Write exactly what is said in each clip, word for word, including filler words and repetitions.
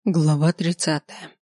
Глава тридцатая.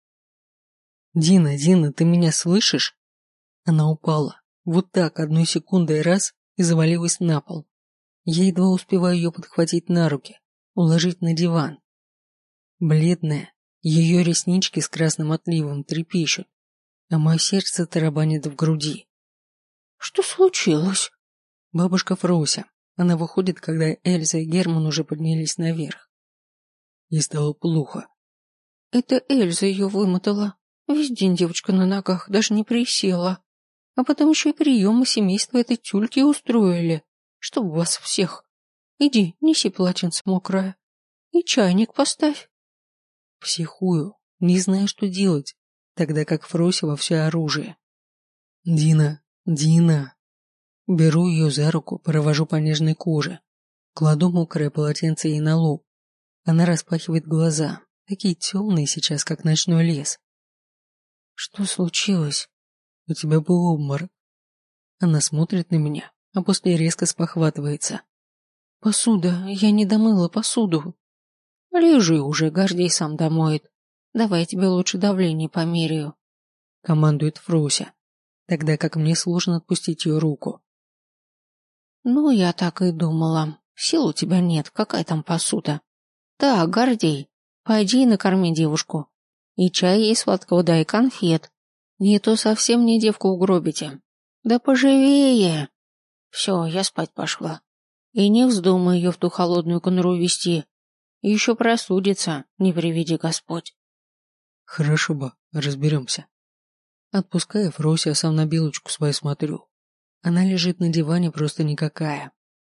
«Дина, Дина, ты меня слышишь?» Она упала. Вот так, одной секундой раз, и завалилась на пол. Я едва успеваю ее подхватить на руки, уложить на диван. Бледная, ее реснички с красным отливом трепещут, а мое сердце тарабанит в груди. «Что случилось?» Бабушка Фрося. Она выходит, когда Эльза и Герман уже поднялись наверх. Ей стало плохо. Это Эльза ее вымотала. Весь день девочка на ногах, даже не присела. А потом еще и приемы семейства этой тюльки устроили. Чтоб вас всех. Иди, неси полотенце мокрое. И чайник поставь. Психую, не знаю, что делать, тогда как Фрося во все оружие. Дина, Дина. Беру ее за руку, провожу по нежной коже. Кладу мокрое полотенце ей на лоб. Она распахивает глаза, такие темные сейчас, как ночной лес. Что случилось? У тебя был обморок. Она смотрит на меня, а после резко спохватывается. Посуда, я не домыла посуду. Лежи уже, Гордей сам домоет. Давай я тебе лучше давление померяю. Командует Фрося, тогда как мне сложно отпустить ее руку. Ну, я так и думала. Сил у тебя нет, какая там посуда? Так, Гордей, пойди и накорми девушку. И чай ей сладкого дай, и конфет. Не то совсем не девку угробите. Да поживее. Все, я спать пошла. И не вздумай ее в ту холодную конуру вести. Еще простудится, не приведи Господь. Хорошо бы, разберемся. Отпуская Фрося, сам на Белочку свою смотрю. Она лежит на диване просто никакая.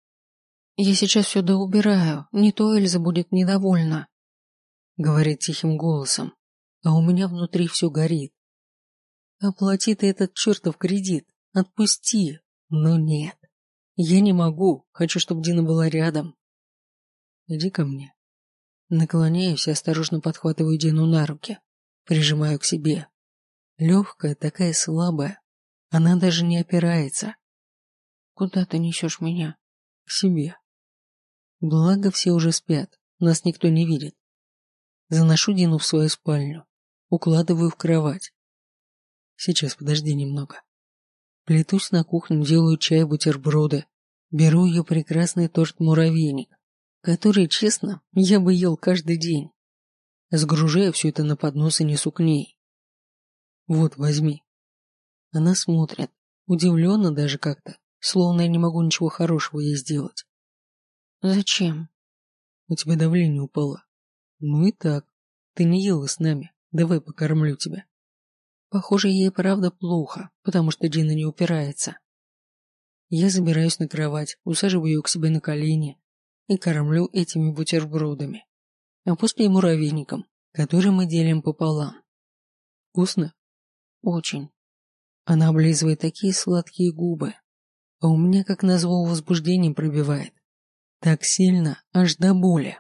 Я сейчас все доубираю, не то Эльза будет недовольна. Говорит тихим голосом, а у меня внутри все горит. Оплати ты этот чертов кредит, отпусти. Но нет, я не могу, хочу, чтобы Дина была рядом. Иди ко мне. Наклоняюсь и осторожно подхватываю Дину на руки, прижимаю к себе. Легкая, такая слабая, она даже не опирается. Куда ты несешь меня? К себе. Благо все уже спят, нас никто не видит. Заношу Дину в свою спальню, укладываю в кровать. Сейчас подожди немного. Плетусь на кухню, делаю чай, бутерброды. Беру ее прекрасный торт-муравейник, который, честно, я бы ел каждый день. Сгружаю все это на поднос и несу к ней. Вот, возьми. Она смотрит, удивленно даже как-то, словно я не могу ничего хорошего ей сделать. Зачем? У тебя давление упало. Ну и так. Ты не ела с нами. Давай покормлю тебя. Похоже, ей правда плохо, потому что Дина не упирается. Я забираюсь на кровать, усаживаю ее к себе на колени и кормлю этими бутербродами, а после и муравейником, который мы делим пополам. Вкусно? Очень. Она облизывает такие сладкие губы, а у меня как назло возбуждение пробивает. Так сильно, аж до боли.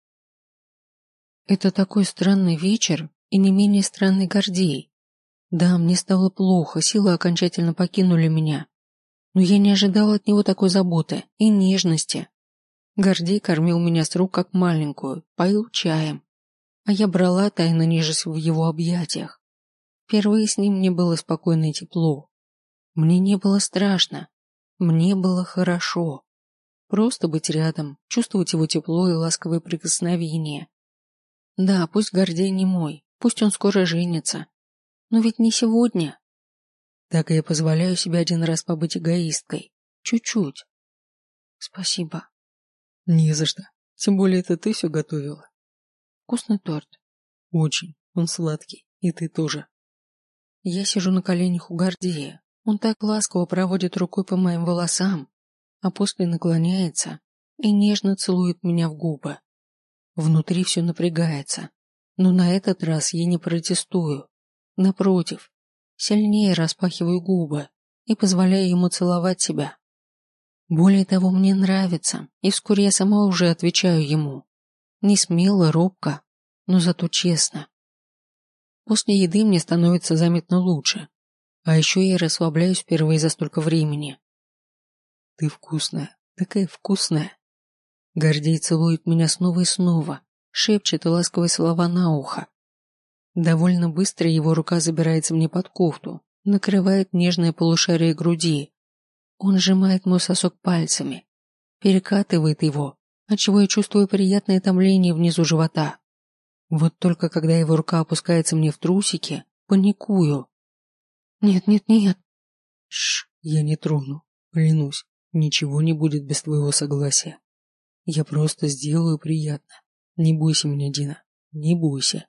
Это такой странный вечер и не менее странный Гордей. Да, мне стало плохо, силы окончательно покинули меня. Но я не ожидала от него такой заботы и нежности. Гордей кормил меня с рук как маленькую, поил чаем, а я брала, тайно нежесть в его объятиях. Впервые с ним мне было спокойно и тепло. Мне не было страшно, мне было хорошо. Просто быть рядом, чувствовать его тепло и ласковые прикосновения. Да, пусть Гордей не мой, пусть он скоро женится. Но ведь не сегодня. Так я позволяю себе один раз побыть эгоисткой. Чуть-чуть. Спасибо. Не за что. Тем более это ты все готовила. Вкусный торт. Очень. Он сладкий. И ты тоже. Я сижу на коленях у Гордея. Он так ласково проводит рукой по моим волосам, а после наклоняется и нежно целует меня в губы. Внутри все напрягается, но на этот раз я не протестую. Напротив, сильнее распахиваю губы и позволяю ему целовать себя. Более того, мне нравится, и вскоре я сама уже отвечаю ему. Не смело, робко, но зато честно. После еды мне становится заметно лучше, а еще я расслабляюсь впервые за столько времени. Ты вкусная, такая вкусная. Гордей целует меня снова и снова, шепчет ласковые слова на ухо. Довольно быстро его рука забирается мне под кофту, накрывает нежное полушарие груди. Он сжимает мой сосок пальцами, перекатывает его, отчего я чувствую приятное томление внизу живота. Вот только когда его рука опускается мне в трусики, паникую. «Нет, нет, нет!» Шш, я не трону, клянусь, ничего не будет без твоего согласия. Я просто сделаю приятно. Не бойся меня, Дина, не бойся.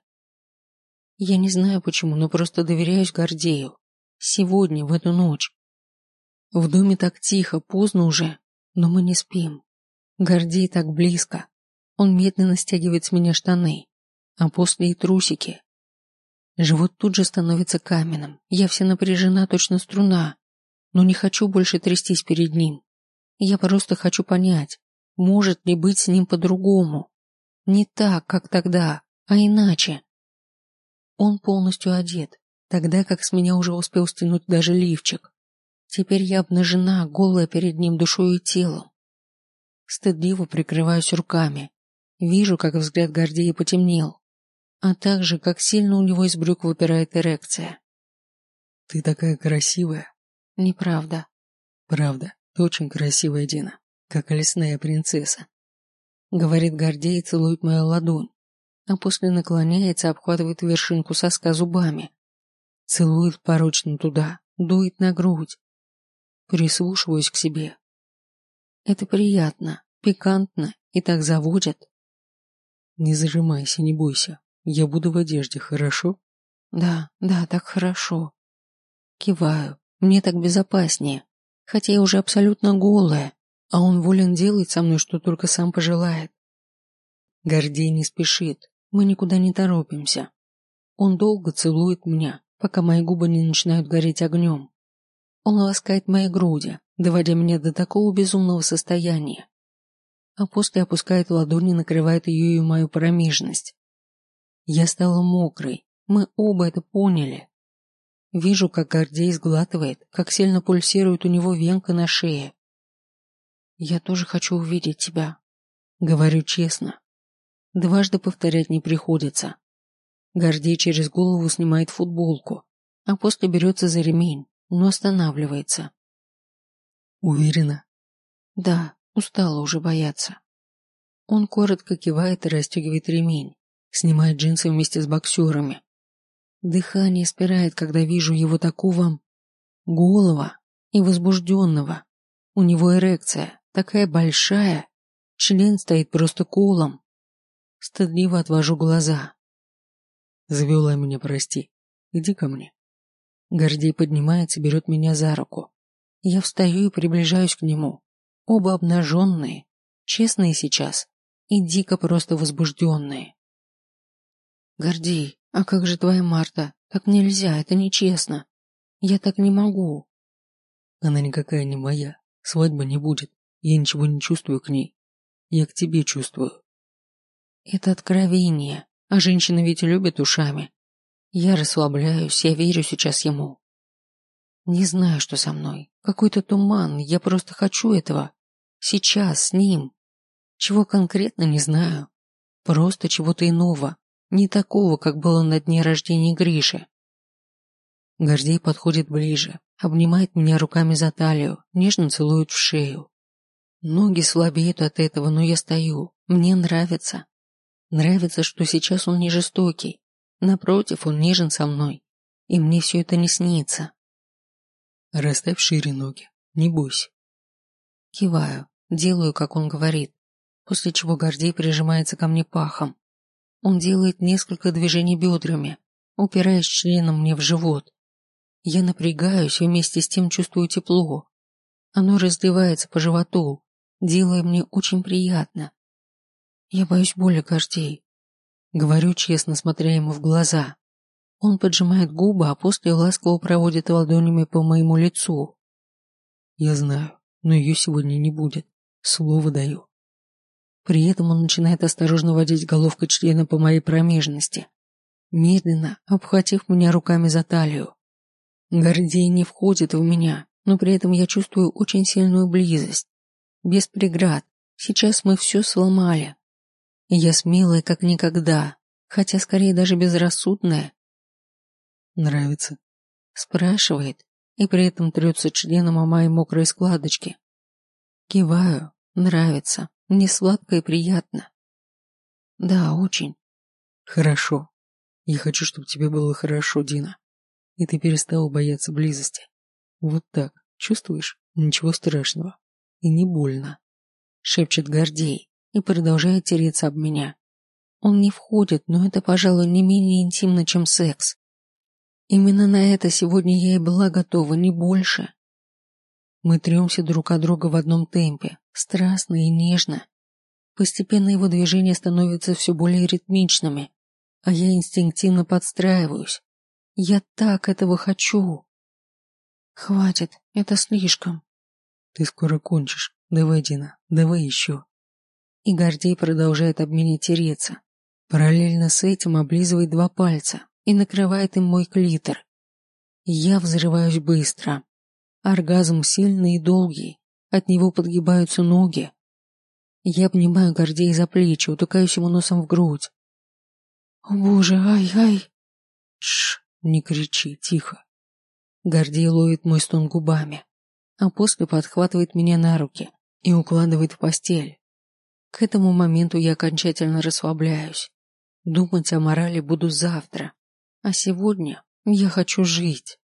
Я не знаю почему, но просто доверяюсь Гордею. Сегодня, в эту ночь. В доме так тихо, поздно уже, но мы не спим. Гордей так близко. Он медленно стягивает с меня штаны, а после и трусики. Живот тут же становится каменным. Я вся напряжена, точно струна, но не хочу больше трястись перед ним. Я просто хочу понять, может ли быть с ним по-другому. Не так, как тогда, а иначе. Он полностью одет, тогда как с меня уже успел стянуть даже лифчик. Теперь я обнажена, голая перед ним душой и телом. Стыдливо прикрываюсь руками. Вижу, как взгляд Гордея потемнел, а также, как сильно у него из брюк выпирает эрекция. Ты такая красивая. Неправда. Правда, ты очень красивая, Дина, как лесная принцесса. Говорит Гордей и целует мою ладонь, а после наклоняется, обхватывает вершинку соска зубами. Целует порочно туда, дует на грудь. Прислушиваюсь к себе. Это приятно, пикантно и так заводит. Не зажимайся, не бойся. Я буду в одежде, хорошо? Да, да, так хорошо. Киваю. Мне так безопаснее. Хотя я уже абсолютно голая, а он волен делать со мной, что только сам пожелает. Гордей не спешит. Мы никуда не торопимся. Он долго целует меня, пока мои губы не начинают гореть огнем. Он ласкает мои груди, доводя меня до такого безумного состояния, а после опускает ладони и накрывает ее и мою промежность. Я стала мокрой, мы оба это поняли. Вижу, как Гордей сглатывает, как сильно пульсирует у него венка на шее. Я тоже хочу увидеть тебя, говорю честно. Дважды повторять не приходится. Гордей через голову снимает футболку, а после берется за ремень, но останавливается. Уверена? Да, устала уже бояться. Он коротко кивает и расстегивает ремень, снимает джинсы вместе с боксерами. Дыхание спирает, когда вижу его такого голого и возбужденного. У него эрекция такая большая, член стоит просто колом. Стыдливо отвожу глаза. Завела меня, прости. Иди ко мне. Гордей поднимается и берет меня за руку. Я встаю и приближаюсь к нему. Оба обнаженные, честные сейчас и дико просто возбужденные. Гордей, а как же твоя Марта? Так нельзя, это нечестно. Я так не могу. Она никакая не моя. Свадьбы не будет. Я ничего не чувствую к ней. Я к тебе чувствую. Это откровение. А женщины ведь любят ушами. Я расслабляюсь, я верю сейчас ему. Не знаю, что со мной. Какой-то туман, я просто хочу этого. Сейчас, с ним. Чего конкретно, не знаю. Просто чего-то иного. Не такого, как было на дне рождения Гриши. Гордей подходит ближе, обнимает меня руками за талию, нежно целует в шею. Ноги слабеют от этого, но я стою. Мне нравится. Нравится, что сейчас он не жестокий. Напротив, он нежен со мной. И мне все это не снится. Расставь шире ноги. Не бойся. Киваю, делаю, как он говорит, после чего Гордей прижимается ко мне пахом. Он делает несколько движений бедрами, упираясь членом мне в живот. Я напрягаюсь и вместе с тем чувствую тепло. Оно разливается по животу, делая мне очень приятно. Я боюсь боли, Гордей. Говорю честно, смотря ему в глаза. Он поджимает губы, а после ласково проводит ладонями по моему лицу. Я знаю, но ее сегодня не будет. Слово даю. При этом он начинает осторожно водить головкой члена по моей промежности, медленно обхватив меня руками за талию. Гордей не входит в меня, но при этом я чувствую очень сильную близость. Без преград. Сейчас мы все сломали. Я смелая, как никогда, хотя скорее даже безрассудная. Нравится? Спрашивает, и при этом трется членом о моей мокрой складочке. Киваю, нравится, мне сладко и приятно. Да, очень. Хорошо. Я хочу, чтобы тебе было хорошо, Дина. И ты перестала бояться близости. Вот так, чувствуешь? Ничего страшного. И не больно. Шепчет Гордей и продолжает тереться об меня. Он не входит, но это, пожалуй, не менее интимно, чем секс. Именно на это сегодня я и была готова, не больше. Мы тремся друг от друга в одном темпе, страстно и нежно. Постепенно его движения становятся все более ритмичными, а я инстинктивно подстраиваюсь. Я так этого хочу. Хватит, это слишком. Ты скоро кончишь. Давай, Дина, давай еще. И Гордей продолжает об меня тереться. Параллельно с этим облизывает два пальца и накрывает им мой клитор. Я взрываюсь быстро. Оргазм сильный и долгий. От него подгибаются ноги. Я обнимаю Гордея за плечи, утыкаюсь ему носом в грудь. О боже, ай-ай. Шш, не кричи, тихо. Гордей ловит мой стон губами, а после подхватывает меня на руки и укладывает в постель. К этому моменту я окончательно расслабляюсь. Думать о морали буду завтра, а сегодня я хочу жить.